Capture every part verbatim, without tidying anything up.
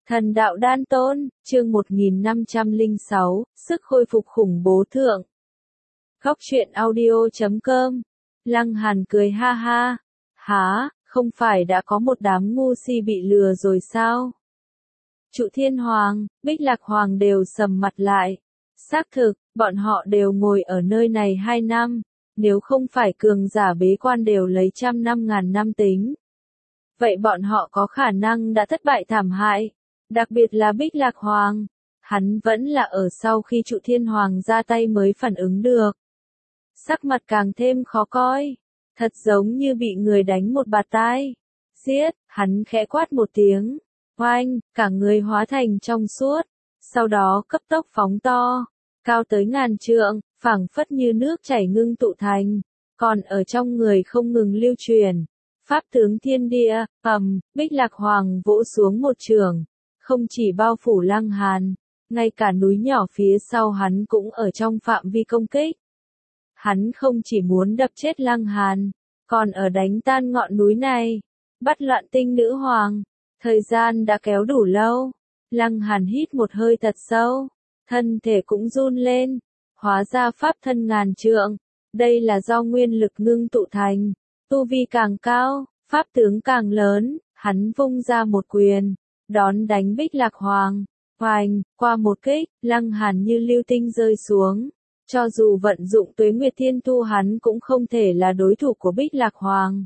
Thần đạo đan tôn, chương một nghìn năm trăm lẻ sáu, sức hồi phục khủng bố thượng. Góc truyện audio chấm com. Lăng Hàn cười ha ha. Hả, không phải đã có một đám ngu si bị lừa rồi sao? Trụ Thiên Hoàng, Bích Lạc Hoàng đều sầm mặt lại. Xác thực, bọn họ đều ngồi ở nơi này hai năm. Nếu không phải cường giả bế quan đều lấy trăm năm ngàn năm tính. Vậy bọn họ có khả năng đã thất bại thảm hại. Đặc biệt là Bích Lạc Hoàng. Hắn vẫn là ở sau khi Trụ Thiên Hoàng ra tay mới phản ứng được. Sắc mặt càng thêm khó coi. Thật giống như bị người đánh một bạt tai. Giết, hắn khẽ quát một tiếng. Oanh, cả người hóa thành trong suốt. Sau đó cấp tốc phóng to. Cao tới ngàn trượng, phảng phất như nước chảy ngưng tụ thành. Còn ở trong người không ngừng lưu truyền. Pháp tướng thiên địa, ầm, Bích Lạc Hoàng vỗ xuống một trường. Không chỉ bao phủ Lăng Hàn, ngay cả núi nhỏ phía sau hắn cũng ở trong phạm vi công kích. Hắn không chỉ muốn đập chết Lăng Hàn, còn ở đánh tan ngọn núi này, bắt loạn tinh nữ hoàng. Thời gian đã kéo đủ lâu, Lăng Hàn hít một hơi thật sâu, thân thể cũng run lên, hóa ra pháp thân ngàn trượng. Đây là do nguyên lực ngưng tụ thành, tu vi càng cao, pháp tướng càng lớn, hắn vung ra một quyền. Đón đánh Bích Lạc Hoàng, hoành, qua một kích, Lăng Hàn như lưu tinh rơi xuống. Cho dù vận dụng Tuế Nguyệt Thiên Thu hắn cũng không thể là đối thủ của Bích Lạc Hoàng.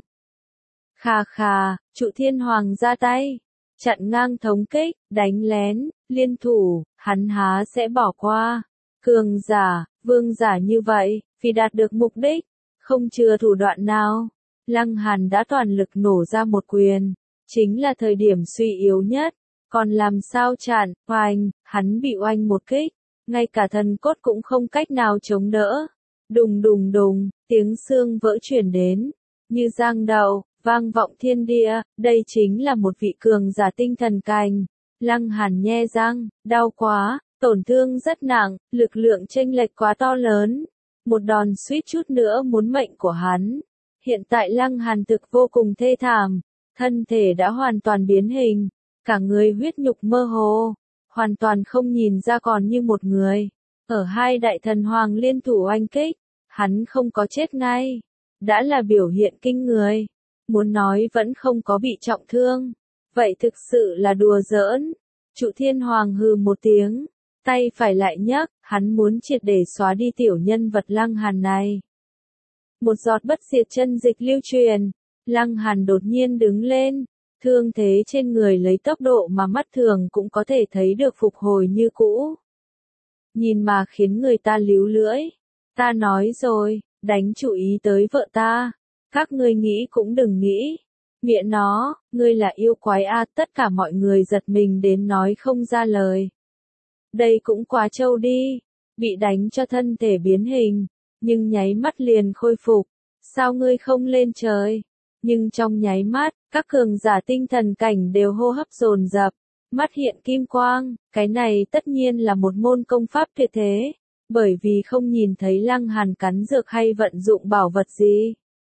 Khà khà, Trụ Thiên Hoàng ra tay, chặn ngang thống kích, đánh lén, liên thủ, hắn há sẽ bỏ qua. Cường giả, vương giả như vậy, vì đạt được mục đích, không chừa thủ đoạn nào. Lăng Hàn đã toàn lực nổ ra một quyền. Chính là thời điểm suy yếu nhất, còn làm sao chặn, oanh, hắn bị oanh một kích, ngay cả thần cốt cũng không cách nào chống đỡ. Đùng đùng đùng, tiếng xương vỡ truyền đến, như giang đầu, vang vọng thiên địa, đây chính là một vị cường giả tinh thần cảnh. Lăng Hàn nhe răng, đau quá, tổn thương rất nặng, lực lượng chênh lệch quá to lớn, một đòn suýt chút nữa muốn mệnh của hắn. Hiện tại Lăng Hàn thực vô cùng thê thảm. Thân thể đã hoàn toàn biến hình, cả người huyết nhục mơ hồ, hoàn toàn không nhìn ra còn như một người. Ở hai đại thần hoàng liên thủ oanh kích, hắn không có chết ngay, đã là biểu hiện kinh người. Muốn nói vẫn không có bị trọng thương, vậy thực sự là đùa giỡn. Trụ Thiên Hoàng hừ một tiếng, tay phải lại nhấc, hắn muốn triệt để xóa đi tiểu nhân vật Lăng Hàn này. Một giọt bất diệt chân dịch lưu truyền. Lăng Hàn đột nhiên đứng lên, thương thế trên người lấy tốc độ mà mắt thường cũng có thể thấy được phục hồi như cũ. Nhìn mà khiến người ta líu lưỡi. Ta nói rồi, đánh chú ý tới vợ ta. Các ngươi nghĩ cũng đừng nghĩ. Mẹ nó, ngươi là yêu quái a, tất cả mọi người giật mình đến nói không ra lời. Đây cũng quá trâu đi, bị đánh cho thân thể biến hình, nhưng nháy mắt liền khôi phục. Sao ngươi không lên trời? Nhưng trong nháy mắt, các cường giả tinh thần cảnh đều hô hấp dồn dập, mắt hiện kim quang, cái này tất nhiên là một môn công pháp tuyệt thế, bởi vì không nhìn thấy Lăng Hàn cắn dược hay vận dụng bảo vật gì.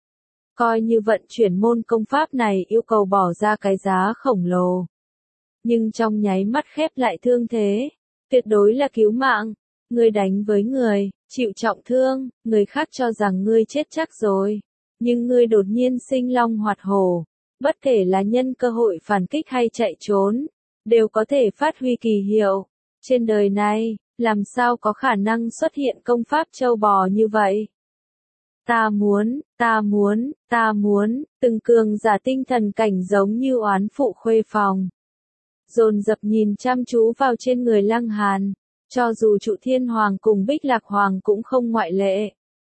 Coi như vận chuyển môn công pháp này yêu cầu bỏ ra cái giá khổng lồ. Nhưng trong nháy mắt khép lại thương thế, tuyệt đối là cứu mạng. Ngươi đánh với người, chịu trọng thương, người khác cho rằng ngươi chết chắc rồi. Nhưng ngươi đột nhiên sinh long hoạt hổ, bất kể là nhân cơ hội phản kích hay chạy trốn, đều có thể phát huy kỳ hiệu. Trên đời này, làm sao có khả năng xuất hiện công pháp châu bò như vậy? Ta muốn, ta muốn, ta muốn, từng cường giả tinh thần cảnh giống như oán phụ khuê phòng. Dồn dập nhìn chăm chú vào trên người Lăng Hàn, cho dù Trụ Thiên Hoàng cùng Bích Lạc Hoàng cũng không ngoại lệ.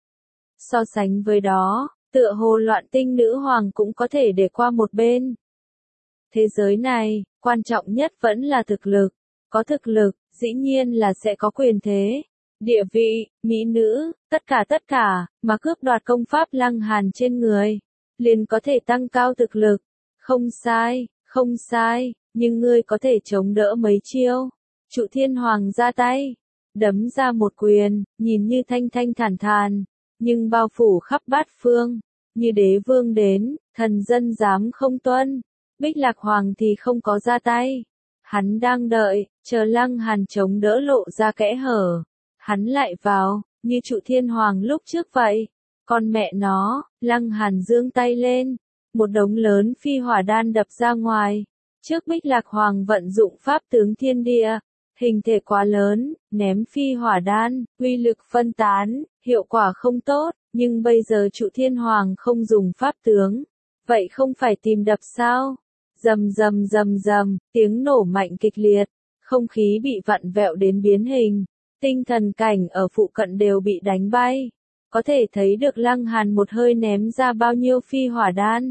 So sánh với đó, tựa hồ loạn tinh nữ hoàng cũng có thể để qua một bên. Thế giới này, quan trọng nhất vẫn là thực lực. Có thực lực, dĩ nhiên là sẽ có quyền thế, địa vị, mỹ nữ, tất cả tất cả, mà cướp đoạt công pháp Lăng Hàn trên người, liền có thể tăng cao thực lực. Không sai, không sai, nhưng ngươi có thể chống đỡ mấy chiêu. Trụ Thiên Hoàng ra tay, đấm ra một quyền, nhìn như thanh thanh thản thản, nhưng bao phủ khắp bát phương. Như đế vương đến, thần dân dám không tuân. Bích Lạc Hoàng thì không có ra tay. Hắn đang đợi, chờ Lăng Hàn chống đỡ lộ ra kẽ hở. Hắn lại vào, như trụ thiên hoàng lúc trước vậy. Con mẹ nó, Lăng Hàn giương tay lên. Một đống lớn phi hỏa đan đập ra ngoài. Trước Bích Lạc Hoàng vận dụng pháp tướng thiên địa. Hình thể quá lớn, ném phi hỏa đan, uy lực phân tán, hiệu quả không tốt. Nhưng bây giờ trụ thiên hoàng không dùng pháp tướng. Vậy không phải tìm đập sao? Rầm rầm rầm rầm, tiếng nổ mạnh kịch liệt. Không khí bị vặn vẹo đến biến hình. Tinh thần cảnh ở phụ cận đều bị đánh bay. Có thể thấy được Lăng Hàn một hơi ném ra bao nhiêu phi hỏa đan.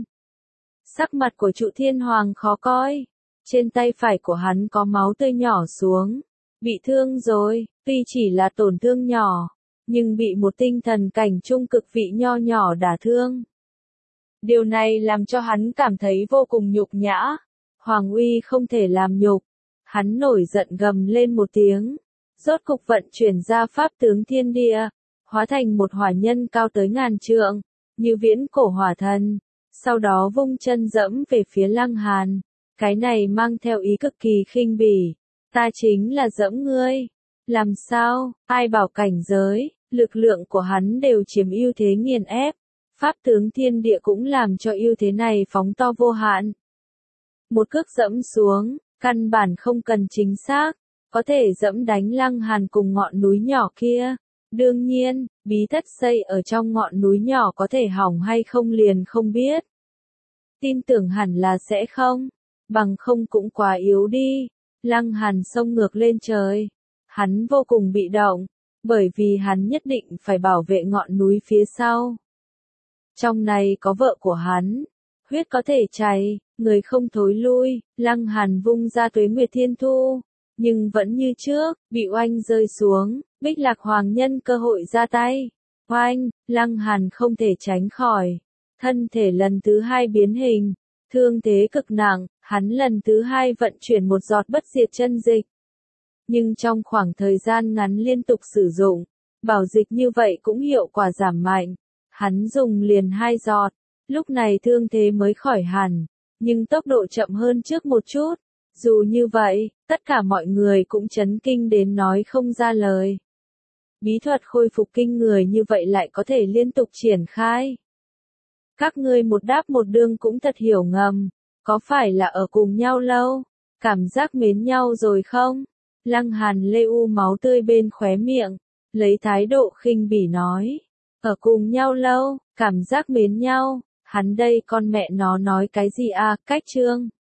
Sắc mặt của trụ thiên hoàng khó coi. Trên tay phải của hắn có máu tươi nhỏ xuống. Bị thương rồi, tuy chỉ là tổn thương nhỏ. Nhưng bị một tinh thần cảnh trung cực vị nho nhỏ đả thương. Điều này làm cho hắn cảm thấy vô cùng nhục nhã. Hoàng uy không thể làm nhục. Hắn nổi giận gầm lên một tiếng. Rốt cục vận chuyển ra pháp tướng thiên địa. Hóa thành một hỏa nhân cao tới ngàn trượng. Như viễn cổ hỏa thần. Sau đó vung chân dẫm về phía Lăng Hàn. Cái này mang theo ý cực kỳ khinh bỉ. Ta chính là dẫm ngươi. Làm sao, ai bảo cảnh giới, lực lượng của hắn đều chiếm ưu thế nghiền ép. Pháp tướng thiên địa cũng làm cho ưu thế này phóng to vô hạn. Một cước dẫm xuống, căn bản không cần chính xác, có thể dẫm đánh Lăng Hàn cùng ngọn núi nhỏ kia. Đương nhiên, bí thất xây ở trong ngọn núi nhỏ có thể hỏng hay không liền không biết. Tin tưởng hẳn là sẽ không, bằng không cũng quá yếu đi. Lăng Hàn xông ngược lên trời. Hắn vô cùng bị động, bởi vì hắn nhất định phải bảo vệ ngọn núi phía sau. Trong này có vợ của hắn, huyết có thể chảy, người không thối lui. Lăng Hàn vung ra Tuế Nguyệt Thiên Thu, nhưng vẫn như trước, bị oanh rơi xuống. Bích Lạc Hoàng nhân cơ hội ra tay. Oanh, Lăng Hàn không thể tránh khỏi. Thân thể lần thứ hai biến hình, thương thế cực nặng. Hắn lần thứ hai vận chuyển một giọt bất diệt chân dịch. Nhưng trong khoảng thời gian ngắn liên tục sử dụng, bảo dịch như vậy cũng hiệu quả giảm mạnh. Hắn dùng liền hai giọt, lúc này thương thế mới khỏi hẳn, nhưng tốc độ chậm hơn trước một chút. Dù như vậy, tất cả mọi người cũng chấn kinh đến nói không ra lời. Bí thuật khôi phục kinh người như vậy lại có thể liên tục triển khai. Các ngươi một đáp một đương cũng thật hiểu ngầm. Có phải là ở cùng nhau lâu, cảm giác mến nhau rồi không? Lăng Hàn lê u máu tươi bên khóe miệng, lấy thái độ khinh bỉ nói. Ở cùng nhau lâu, cảm giác mến nhau, hắn đây con mẹ nó nói cái gì à, cách trương.